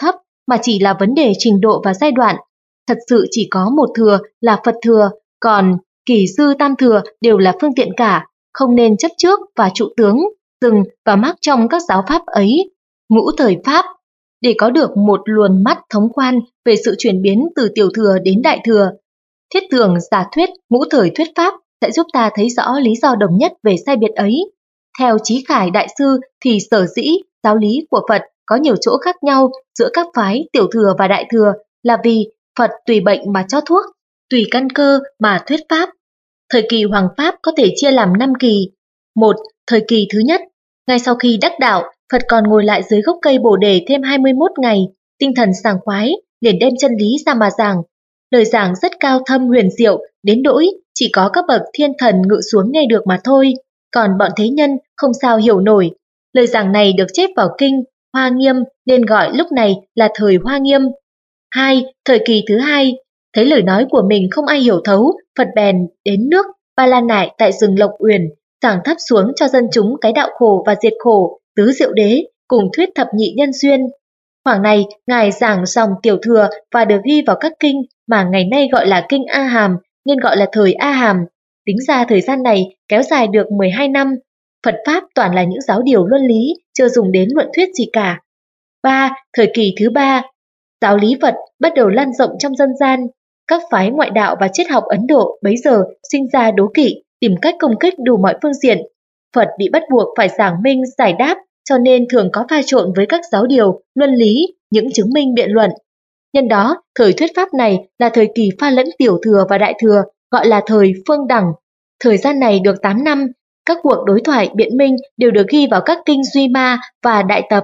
mà chỉ là vấn đề trình độ và giai đoạn. Thật sự chỉ có một thừa là Phật thừa, còn kỳ sư tam thừa đều là phương tiện cả, không nên chấp trước và trụ tướng, dừng và mắc trong các giáo pháp ấy. Ngũ thời pháp, để có được một luồn mắt thống quan về sự chuyển biến từ tiểu thừa đến đại thừa. Thiết tường giả thuyết ngũ thời thuyết pháp sẽ giúp ta thấy rõ lý do đồng nhất về sai biệt ấy. Theo Chí Khải Đại Sư thì sở dĩ giáo lý của Phật có nhiều chỗ khác nhau giữa các phái tiểu thừa và đại thừa là vì Phật tùy bệnh mà cho thuốc, tùy căn cơ mà thuyết pháp. Thời kỳ Hoàng Pháp có thể chia làm năm kỳ. Một, thời kỳ thứ nhất, ngay sau khi đắc đạo, Phật còn ngồi lại dưới gốc cây Bồ Đề thêm hai mươi mốt ngày, tinh thần sảng khoái, liền đem chân lý ra mà giảng. Lời giảng rất cao thâm huyền diệu, đến nỗi chỉ có các bậc thiên thần ngự xuống nghe được mà thôi, còn bọn thế nhân không sao hiểu nổi. Lời giảng này được chép vào kinh Hoa Nghiêm nên gọi lúc này là thời Hoa Nghiêm. Hai, thời kỳ thứ hai, thấy lời nói của mình không ai hiểu thấu, Phật bèn đến nước Ba La Nại tại rừng Lộc Uyển, giảng thấp xuống cho dân chúng cái đạo khổ và diệt khổ, tứ diệu đế cùng thuyết thập nhị nhân duyên. Khoảng này, Ngài giảng dòng tiểu thừa và được ghi vào các kinh mà ngày nay gọi là kinh A Hàm, nên gọi là thời A Hàm. Tính ra thời gian này kéo dài được mười hai năm. Phật Pháp toàn là những giáo điều luân lý, chưa dùng đến luận thuyết gì cả. Ba, thời kỳ thứ ba, giáo lý Phật bắt đầu lan rộng trong dân gian. Các phái ngoại đạo và triết học Ấn Độ bấy giờ sinh ra đố kỵ, tìm cách công kích đủ mọi phương diện. Phật bị bắt buộc phải giảng minh giải đáp, cho nên thường có pha trộn với các giáo điều, luân lý, những chứng minh biện luận. Nhân đó, thời thuyết pháp này là thời kỳ pha lẫn tiểu thừa và đại thừa, gọi là thời phương đẳng. Thời gian này được tám năm, các cuộc đối thoại biện minh đều được ghi vào các kinh Duy Ma và Đại Tập.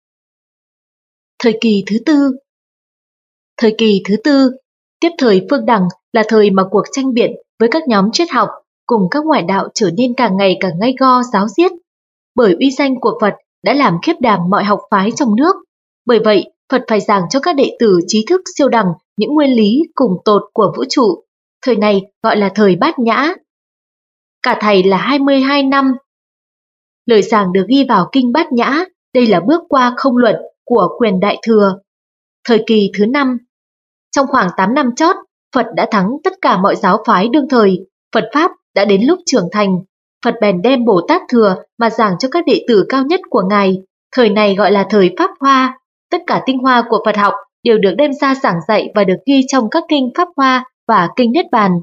Thời kỳ thứ tư Thời kỳ thứ tư, tiếp thời phương đẳng là thời mà cuộc tranh biện với các nhóm triết học cùng các ngoại đạo trở nên càng ngày càng gay go ráo riết. Bởi uy danh của Phật đã làm khiếp đảm mọi học phái trong nước. Bởi vậy, Phật phải giảng cho các đệ tử trí thức siêu đẳng những nguyên lý cùng tột của vũ trụ. Thời này gọi là thời Bát Nhã. Cả thầy là hai mươi hai năm. Lời giảng được ghi vào kinh Bát Nhã, đây là bước qua không luận của quyền đại thừa. Thời kỳ thứ năm, trong khoảng tám năm chót, Phật đã thắng tất cả mọi giáo phái đương thời, Phật Pháp đã đến lúc trưởng thành. Phật bèn đem Bồ Tát Thừa mà giảng cho các đệ tử cao nhất của Ngài. Thời này gọi là thời Pháp Hoa. Tất cả tinh hoa của Phật học đều được đem ra giảng dạy và được ghi trong các kinh Pháp Hoa và kinh Niết Bàn.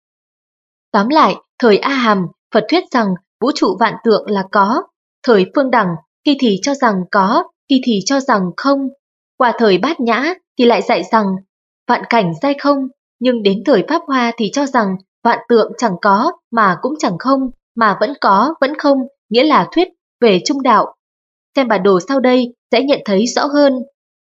Tóm lại, thời A Hàm, Phật thuyết rằng vũ trụ vạn tượng là có. Thời Phương Đẳng, khi thì cho rằng có, khi thì cho rằng không. Qua thời Bát Nhã thì lại dạy rằng vạn cảnh giai không, nhưng đến thời Pháp Hoa thì cho rằng vạn tượng chẳng có mà cũng chẳng không, mà vẫn có, vẫn không, nghĩa là thuyết về trung đạo. Xem bản đồ sau đây sẽ nhận thấy rõ hơn.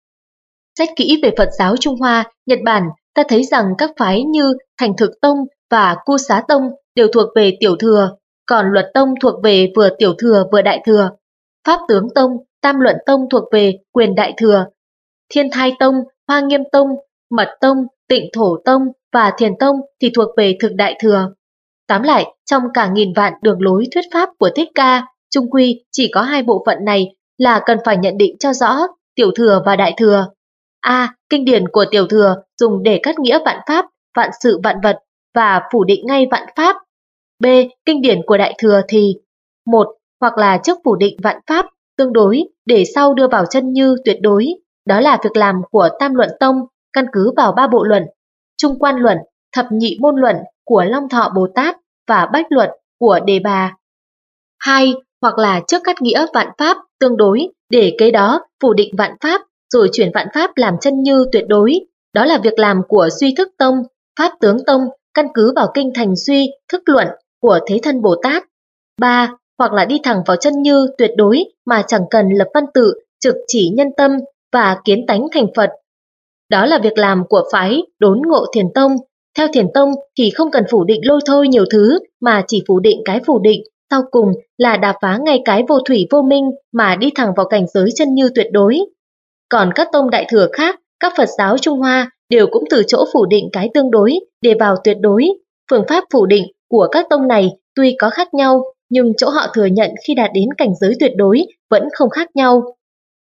Sách kỹ về Phật giáo Trung Hoa, Nhật Bản, ta thấy rằng các phái như Thành Thực Tông và Cu Xá Tông đều thuộc về tiểu thừa, còn Luật Tông thuộc về vừa tiểu thừa vừa đại thừa. Pháp Tướng Tông, Tam Luận Tông thuộc về quyền đại thừa. Thiên Thai Tông, Hoa Nghiêm Tông, Mật Tông, Tịnh Thổ Tông và Thiền Tông thì thuộc về thực đại thừa. Tóm lại, trong cả nghìn vạn đường lối thuyết pháp của Thích Ca, chung quy chỉ có hai bộ phận này là cần phải nhận định cho rõ, tiểu thừa và đại thừa. A. Kinh điển của tiểu thừa dùng để cắt nghĩa vạn pháp, vạn sự vạn vật và phủ định ngay vạn pháp. B. Kinh điển của đại thừa thì một. Hoặc là trước phủ định vạn pháp, tương đối, để sau đưa vào chân như tuyệt đối. Đó là việc làm của Tam Luận Tông, căn cứ vào ba bộ luận, Trung Quan Luận, Thập Nhị Môn Luận của Long Thọ Bồ Tát và Bách Luận của Đề Bà. Hai. Hoặc là trước cắt nghĩa vạn pháp, tương đối, để kế đó phủ định vạn pháp, rồi chuyển vạn pháp làm chân như tuyệt đối. Đó là việc làm của Duy Thức Tông, Pháp Tướng Tông, căn cứ vào kinh Thành Duy, Thức Luận của Thế Thân Bồ Tát. Ba. Hoặc là đi thẳng vào chân như tuyệt đối mà chẳng cần lập văn tự, trực chỉ nhân tâm và kiến tánh thành Phật. Đó là việc làm của phái Đốn Ngộ Thiền Tông. Theo Thiền Tông thì không cần phủ định lôi thôi nhiều thứ, mà chỉ phủ định cái phủ định, sau cùng là đả phá ngay cái vô thủy vô minh mà đi thẳng vào cảnh giới chân như tuyệt đối. Còn các tông đại thừa khác, các Phật giáo Trung Hoa đều cũng từ chỗ phủ định cái tương đối để vào tuyệt đối. Phương pháp phủ định của các tông này tuy có khác nhau, nhưng chỗ họ thừa nhận khi đạt đến cảnh giới tuyệt đối vẫn không khác nhau.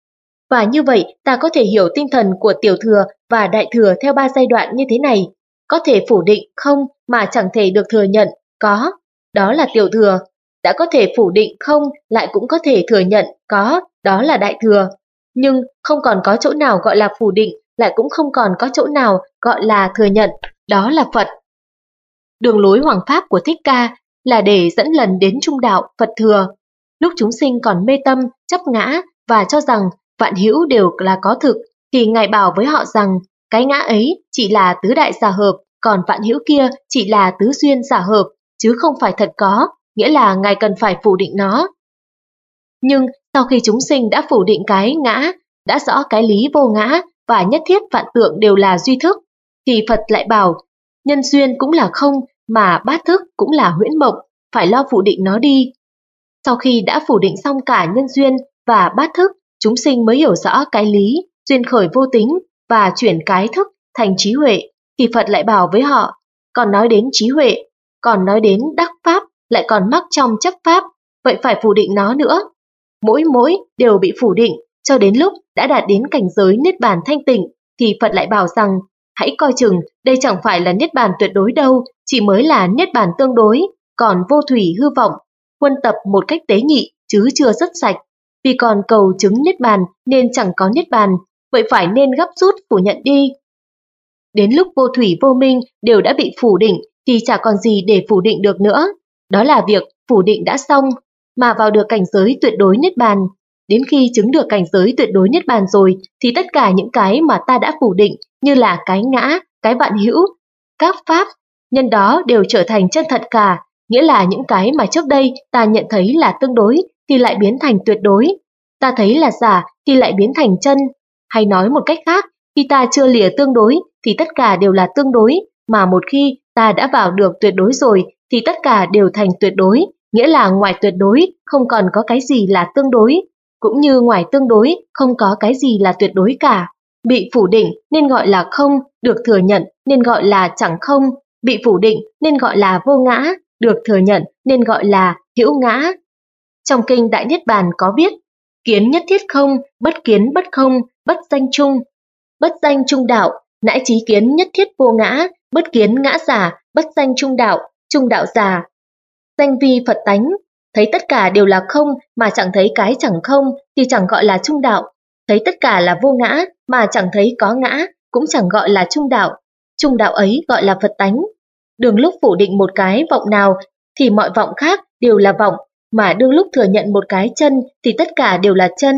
Và như vậy ta có thể hiểu tinh thần của tiểu thừa và đại thừa theo ba giai đoạn như thế này. Có thể phủ định không mà chẳng thể được thừa nhận có, đó là tiểu thừa. Đã có thể phủ định không lại cũng có thể thừa nhận có, đó là đại thừa. Nhưng không còn có chỗ nào gọi là phủ định, lại cũng không còn có chỗ nào gọi là thừa nhận, đó là Phật. Đường lối hoằng pháp của Thích Ca là để dẫn lần đến trung đạo Phật thừa. Lúc chúng sinh còn mê tâm, chấp ngã và cho rằng vạn hữu đều là có thực, thì Ngài bảo với họ rằng cái ngã ấy chỉ là tứ đại giả hợp, còn vạn hữu kia chỉ là tứ duyên giả hợp, chứ không phải thật có, nghĩa là Ngài cần phải phủ định nó. Nhưng sau khi chúng sinh đã phủ định cái ngã, đã rõ cái lý vô ngã và nhất thiết vạn tượng đều là duy thức, thì Phật lại bảo nhân duyên cũng là không, mà bát thức cũng là huyễn mộng, phải lo phủ định nó đi. Sau khi đã phủ định xong cả nhân duyên và bát thức, chúng sinh mới hiểu rõ cái lý, duyên khởi vô tính và chuyển cái thức thành trí huệ, thì Phật lại bảo với họ, còn nói đến trí huệ, còn nói đến đắc pháp, lại còn mắc trong chấp pháp, vậy phải phủ định nó nữa. Mỗi mỗi đều bị phủ định, cho đến lúc đã đạt đến cảnh giới niết bàn thanh tịnh, thì Phật lại bảo rằng, hãy coi chừng, đây chẳng phải là niết bàn tuyệt đối đâu, chỉ mới là niết bàn tương đối, còn vô thủy hư vọng, huân tập một cách tế nhị, chứ chưa rất sạch. Vì còn cầu chứng niết bàn nên chẳng có niết bàn, vậy phải nên gấp rút phủ nhận đi. Đến lúc vô thủy vô minh đều đã bị phủ định, thì chả còn gì để phủ định được nữa. Đó là việc phủ định đã xong, mà vào được cảnh giới tuyệt đối niết bàn. Đến khi chứng được cảnh giới tuyệt đối niết bàn rồi, thì tất cả những cái mà ta đã phủ định, như là cái ngã, cái vạn hữu, các pháp, nhân đó đều trở thành chân thật cả, nghĩa là những cái mà trước đây ta nhận thấy là tương đối thì lại biến thành tuyệt đối, ta thấy là giả thì lại biến thành chân. Hay nói một cách khác, khi ta chưa lìa tương đối thì tất cả đều là tương đối, mà một khi ta đã vào được tuyệt đối rồi thì tất cả đều thành tuyệt đối, nghĩa là ngoài tuyệt đối không còn có cái gì là tương đối, cũng như ngoài tương đối không có cái gì là tuyệt đối cả. Bị phủ định nên gọi là không, được thừa nhận nên gọi là chẳng không, bị phủ định nên gọi là vô ngã, được thừa nhận nên gọi là hữu ngã. Trong kinh Đại Niết Bàn có viết, kiến nhất thiết không, bất kiến bất không, bất danh chung. Bất danh trung đạo, nãi trí kiến nhất thiết vô ngã, bất kiến ngã giả, bất danh trung đạo, trung đạo giả. Danh vi Phật tánh, thấy tất cả đều là không mà chẳng thấy cái chẳng không thì chẳng gọi là trung đạo. Thấy tất cả là vô ngã mà chẳng thấy có ngã cũng chẳng gọi là trung đạo. Trung đạo ấy gọi là Phật tánh. Đương lúc phủ định một cái vọng nào thì mọi vọng khác đều là vọng, mà đương lúc thừa nhận một cái chân thì tất cả đều là chân.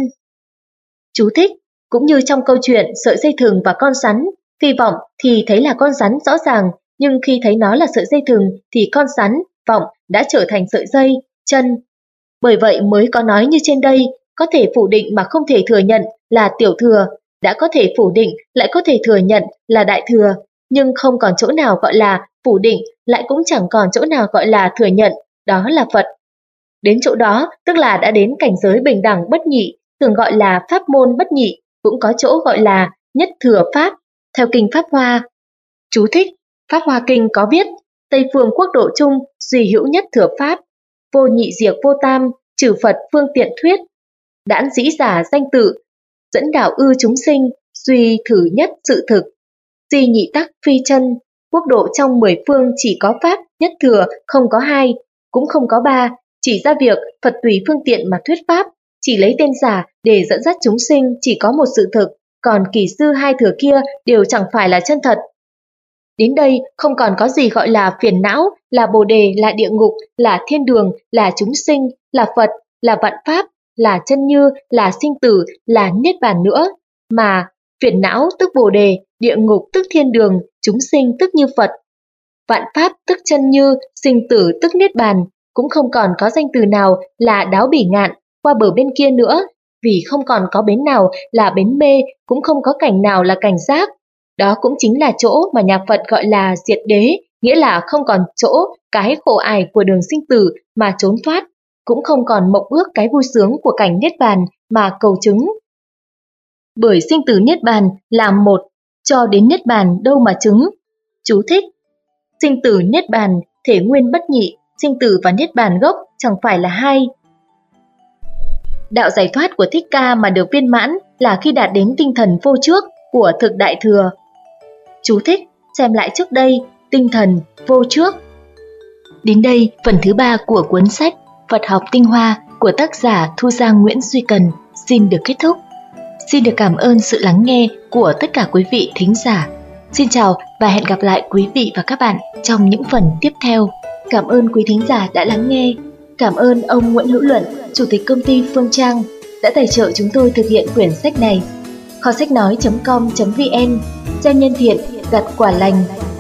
Chú thích, cũng như trong câu chuyện sợi dây thừng và con rắn, khi vọng thì thấy là con rắn rõ ràng, nhưng khi thấy nó là sợi dây thừng thì con rắn, vọng đã trở thành sợi dây, chân. Bởi vậy mới có nói như trên đây, có thể phủ định mà không thể thừa nhận là tiểu thừa, đã có thể phủ định lại có thể thừa nhận là đại thừa, nhưng không còn chỗ nào gọi là phủ định lại cũng chẳng còn chỗ nào gọi là thừa nhận, đó là Phật. Đến chỗ đó tức là đã đến cảnh giới bình đẳng bất nhị, thường gọi là pháp môn bất nhị, cũng có chỗ gọi là nhất thừa pháp, theo kinh Pháp Hoa. Chú thích, Pháp Hoa Kinh có viết, Tây phương quốc độ chung, duy hữu nhất thừa pháp, vô nhị diệt vô tam, trừ Phật phương tiện thuyết, đãn dĩ giả danh tự, dẫn đạo ư chúng sinh, duy thử nhất sự thực, duy nhị tắc phi chân, quốc độ trong mười phương chỉ có pháp nhất thừa, không có hai, cũng không có ba, chỉ ra việc Phật tùy phương tiện mà thuyết pháp, chỉ lấy tên giả để dẫn dắt chúng sinh chỉ có một sự thực, còn kỳ sư hai thừa kia đều chẳng phải là chân thật. Đến đây không còn có gì gọi là phiền não, là bồ đề, là địa ngục, là thiên đường, là chúng sinh, là Phật, là vạn pháp, là chân như, là sinh tử, là niết bàn nữa, mà phiền não tức bồ đề, địa ngục tức thiên đường, chúng sinh tức như Phật, vạn pháp tức chân như, sinh tử tức niết bàn, cũng không còn có danh từ nào là đáo bỉ ngạn qua bờ bên kia nữa, vì không còn có bến nào là bến mê, cũng không có cảnh nào là cảnh giác. Đó cũng chính là chỗ mà nhà Phật gọi là diệt đế, nghĩa là không còn chỗ cái khổ ải của đường sinh tử mà trốn thoát, cũng không còn mộng ước cái vui sướng của cảnh niết bàn mà cầu chứng. Bởi sinh tử niết bàn là một, cho đến niết bàn đâu mà chứng. Chú thích, sinh tử niết bàn thể nguyên bất nhị, sinh tử và niết bàn gốc chẳng phải là hai. đạo giải thoát của Thích Ca mà được viên mãn là khi đạt đến tinh thần vô trước của thực Đại Thừa. Chú thích, xem lại trước đây, tinh thần vô trước. Đến đây, phần thứ ba của cuốn sách Phật học tinh hoa của tác giả Thu Giang Nguyễn Duy Cần xin được kết thúc. Xin được cảm ơn sự lắng nghe của tất cả quý vị thính giả. Xin chào và hẹn gặp lại quý vị và các bạn trong những phần tiếp theo. Cảm ơn quý thính giả đã lắng nghe. Cảm ơn ông Nguyễn Hữu Luận, Chủ tịch công ty Phương Trang đã tài trợ chúng tôi thực hiện quyển sách này. Kho sách nói chấm com chấm vn, gieo nhân thiện, gặt quả lành.